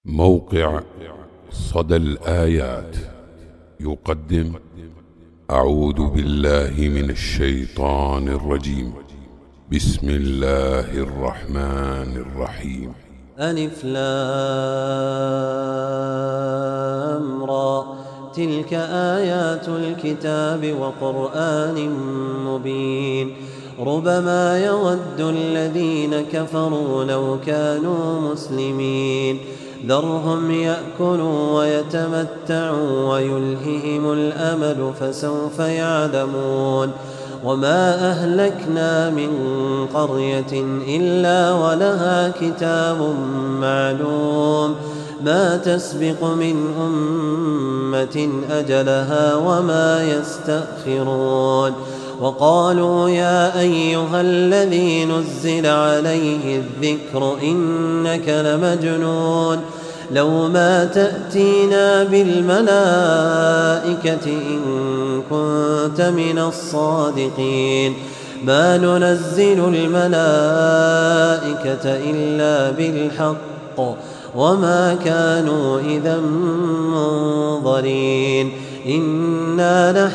موقع صدى الآيات يقدم أعوذ بالله من الشيطان الرجيم. بسم الله الرحمن الرحيم. ألف لام را تلك آيات الكتاب وقرآن مبين ربما يود الذين كفروا لو كانوا مسلمين ذرهم يأكلوا ويتمتعوا ويلههم الأمل فسوف يعلمون وما أهلكنا من قرية إلا ولها كتاب معلوم ما تسبق من أمة أجلها وما يستأخرون وقالوا يا أيها الذي نزل عليه الذكر إنك لمجنون لو ما تأتينا بالملائكة إن كنت من الصادقين ما ننزل الملائكة إلا بالحق وما كانوا إذا منظرين إنا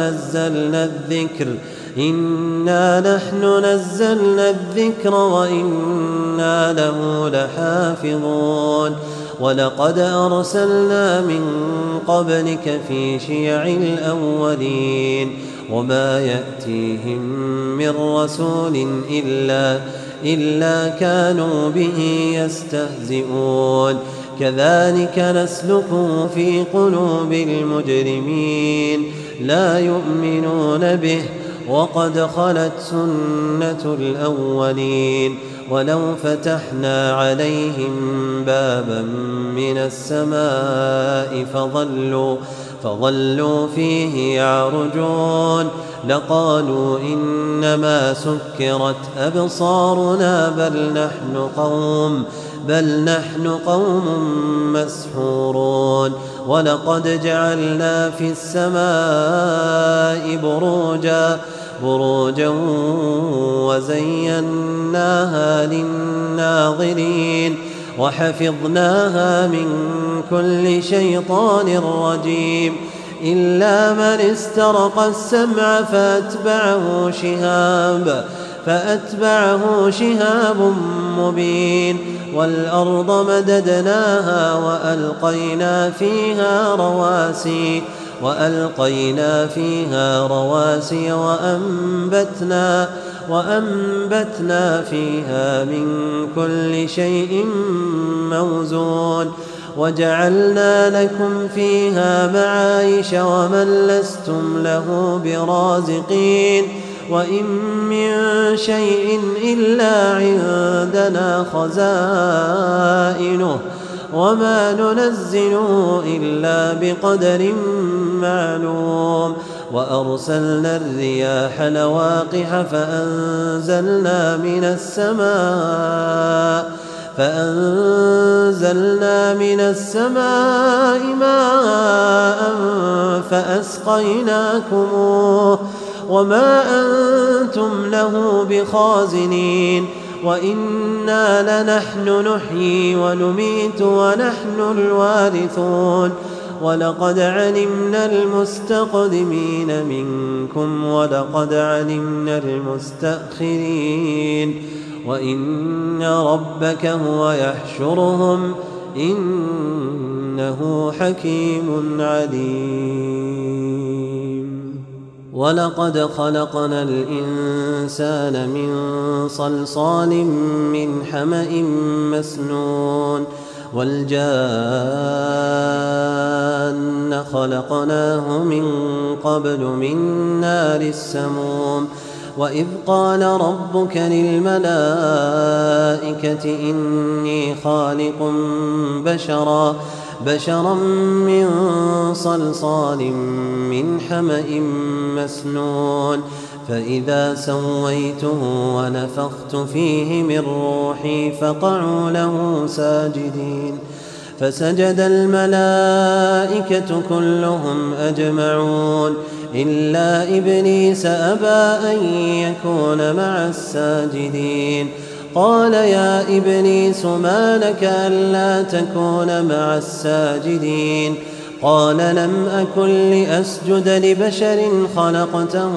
نحن نزلنا الذكر وإنا له لحافظون ولقد أرسلنا من قبلك في شيع الأولين وما يأتيهم من رسول إلا كانوا به يستهزئون كذلك نسلكه في قلوب المجرمين لا يؤمنون به وقد خلت سنة الأولين ولو فتحنا عليهم بابا من السماء فظلوا فيه يعرجون لقالوا إنما سكرت أبصارنا بل نحن قوم مسحورون ولقد جعلنا في السماء بروجا وزيناها للناظرين وحفظناها من كل شيطان رجيم إلا من استرق السمع فأتبعه شهاب مبين والأرض مددناها وألقينا فيها رواسي وأنبتنا فيها من كل شيء موزون وجعلنا لكم فيها معايش ومن لستم له برازقين وإن من شيء إلا عندنا خزائنه وما ننزله إلا بقدر معلوم وأرسلنا الرياح لواقح فأنزلنا من السماء ماء فأسقيناكموه وما أنتم له بخازنين وإنا لنحن نحيي ونميت ونحن الوارثون ولقد علمنا المستقدمين منكم ولقد علمنا المستأخرين وإن ربك هو يحشرهم إنه حكيم عليم ولقد خلقنا الإنسان من صلصال من حمأ مسنون والجان خلقناه من قبل من نار السموم وإذ قال ربك للملائكة إني خالق بشرا من صلصال من حمأ مسنون فإذا سويته ونفخت فيه من روحي فقعوا له ساجدين فسجد الملائكة كلهم أجمعون إلا إبليس أبى أن يكون مع الساجدين قال يا إبليس ما لك ألا تكون مع الساجدين قال لم أكن لأسجد لبشر خلقته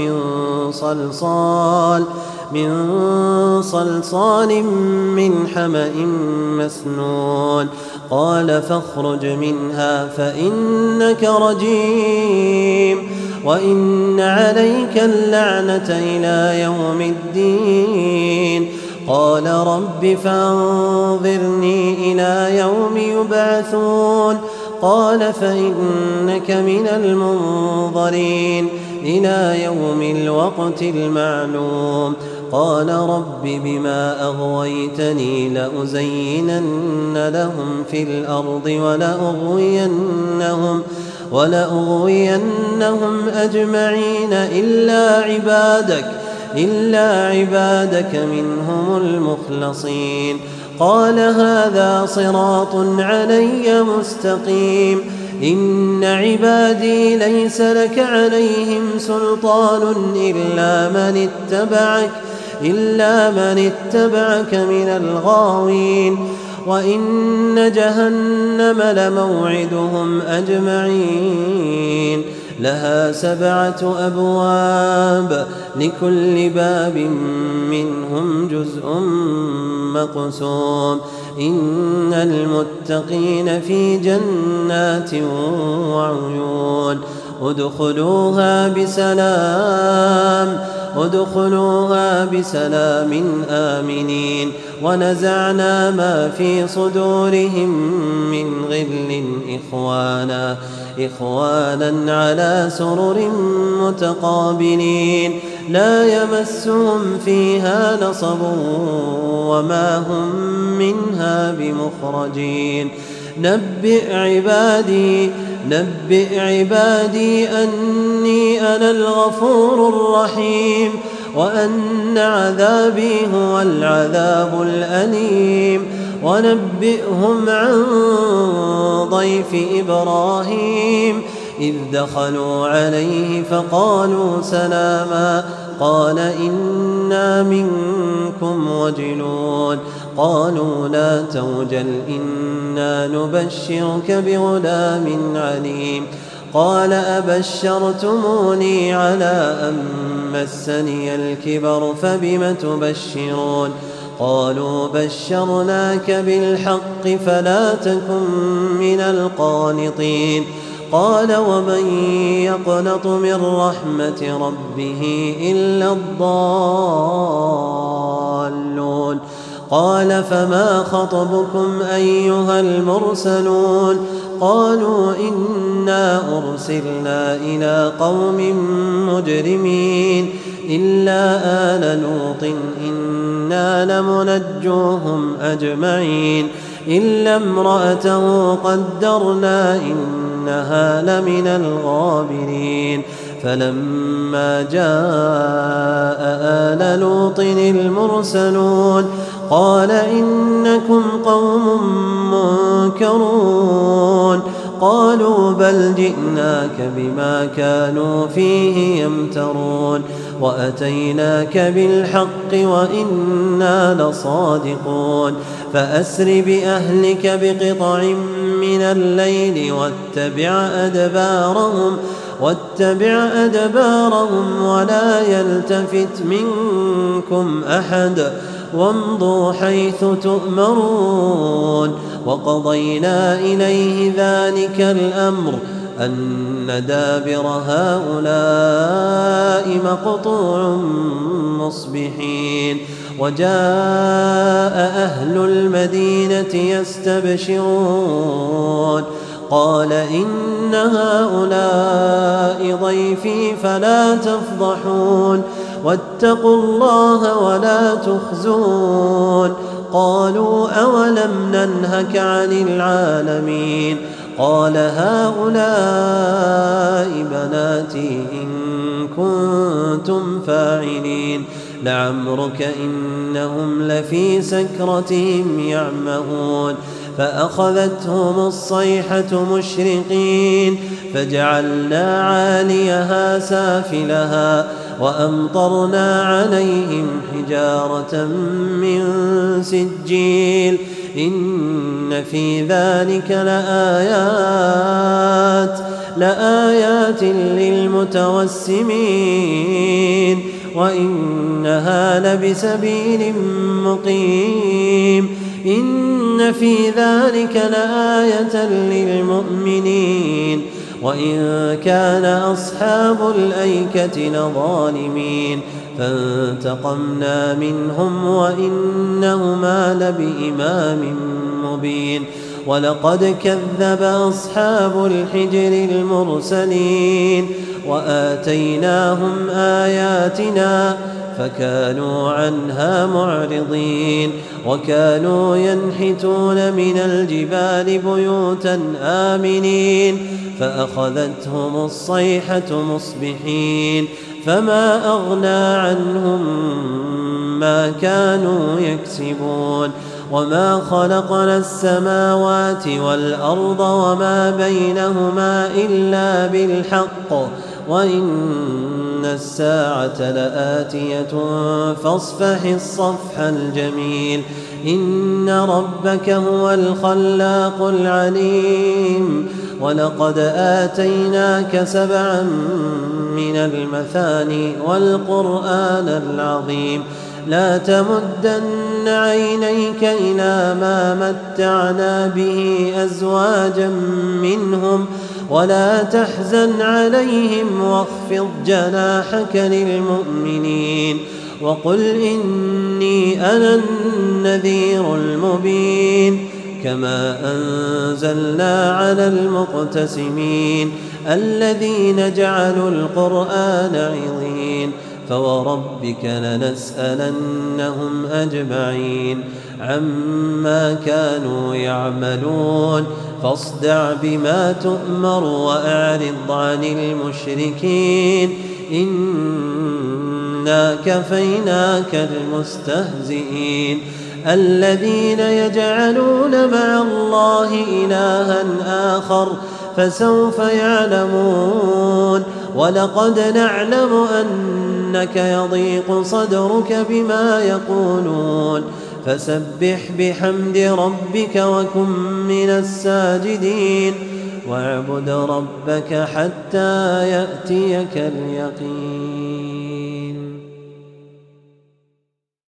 من صلصال من حمأ مسنون قال فاخرج منها فإنك رجيم وإن عليك اللعنة إلى يوم الدين قال رب فانظرني إلى يوم يبعثون قال فإنك من المنظرين إلى يوم الوقت المعلوم قال رب بما أغويتني لأزينن لهم في الأرض ولأغوينهم أجمعين إلا عبادك منهم المخلصين قال هذا صراط علي مستقيم إن عبادي ليس لك عليهم سلطان إلا من اتبعك من الغاوين وإن جهنم لموعدهم أجمعين لها 7 أبواب لكل باب منهم جزء مقسوم إن المتقين في جنات وعيون ادخلوها بسلام آمنين ونزعنا ما في صدورهم من غل إخوانا على سرر متقابلين لا يمسهم فيها نصب وما هم منها بمخرجين نبئ عبادي أني أنا الغفور الرحيم وأن عذابي هو العذاب الأليم ونبئهم عن ضيف إبراهيم إذ دخلوا عليه فقالوا سلاما قال إنا منكم وجلون قالوا لا توجل إنا نبشرك بغلام عليم قال أبشرتموني على أن مسني الكبر فبم تبشرون قالوا بشرناك بالحق فلا تكن من القانطين قال ومن يقنط من رحمة ربه إلا الضالون قال فما خطبكم أيها المرسلون قالوا إنا أرسلنا إلى قوم مجرمين إلا آل لوط إنا لمنجوهم أجمعين إلا امرأته قدرنا إنها لمن الغابرين فلما جاء آل لوط المرسلون قال إنكم قوم منكرون قالوا بل جئناك بما كانوا فيه يمترون وأتيناك بالحق وإنا لصادقون فأسر بأهلك بقطع من الليل واتبع أدبارهم ولا يلتفت منكم أحد وامضوا حيث تؤمرون وقضينا إليه ذلك الأمر أن دابر هؤلاء مقطوع مصبحين وجاء أهل المدينة يستبشرون قال إن هؤلاء ضيفي فلا تفضحون واتقوا الله ولا تخزون قالوا أولم ننهك عن العالمين قال هؤلاء بناتي إن كنتم فاعلين لعمرك إنهم لفي سكرتهم يعمهون فأخذتهم الصيحة مشرقين فجعلنا عاليها سافلها وأمطرنا عليهم حجارة من سجيل إن في ذلك لآيات للمتوسمين وإنها لبسبيل مقيم إن في ذلك لآية للمؤمنين وإن كان أصحاب الأيكة لظالمين فانتقمنا منهم وإنهما لبإمام مبين ولقد كذب أصحاب الحجر المرسلين وآتيناهم آياتنا فكانوا عنها معرضين وكانوا ينحتون من الجبال بيوتا آمنين فأخذتهم الصيحة مصبحين فما أغنى عنهم ما كانوا يكسبون وما خلقنا السماوات والأرض وما بينهما إلا بالحق وإن الساعة لآتية فاصفح الصفح الجميل إن ربك هو الخلاق العليم ولقد آتيناك 7 من المثاني والقرآن العظيم لا تمدن عينيك إلى ما متعنا به أزواجا منهم ولا تحزن عليهم واخفض جناحك للمؤمنين وقل إني أنا النذير المبين كما أنزلنا على المقتسمين الذين جعلوا القرآن عظيم فوربك لنسألنهم أجمعين عما كانوا يعملون فاصدع بما تؤمر وأعرض عن المشركين إنا كفيناك المستهزئين الذين يجعلون مع الله إلها آخر فسوف يعلمون ولقد نعلم أنك يضيق صدرك بما يقولون فسبح بحمد ربك وكن من الساجدين واعبد ربك حتى يأتيك اليقين.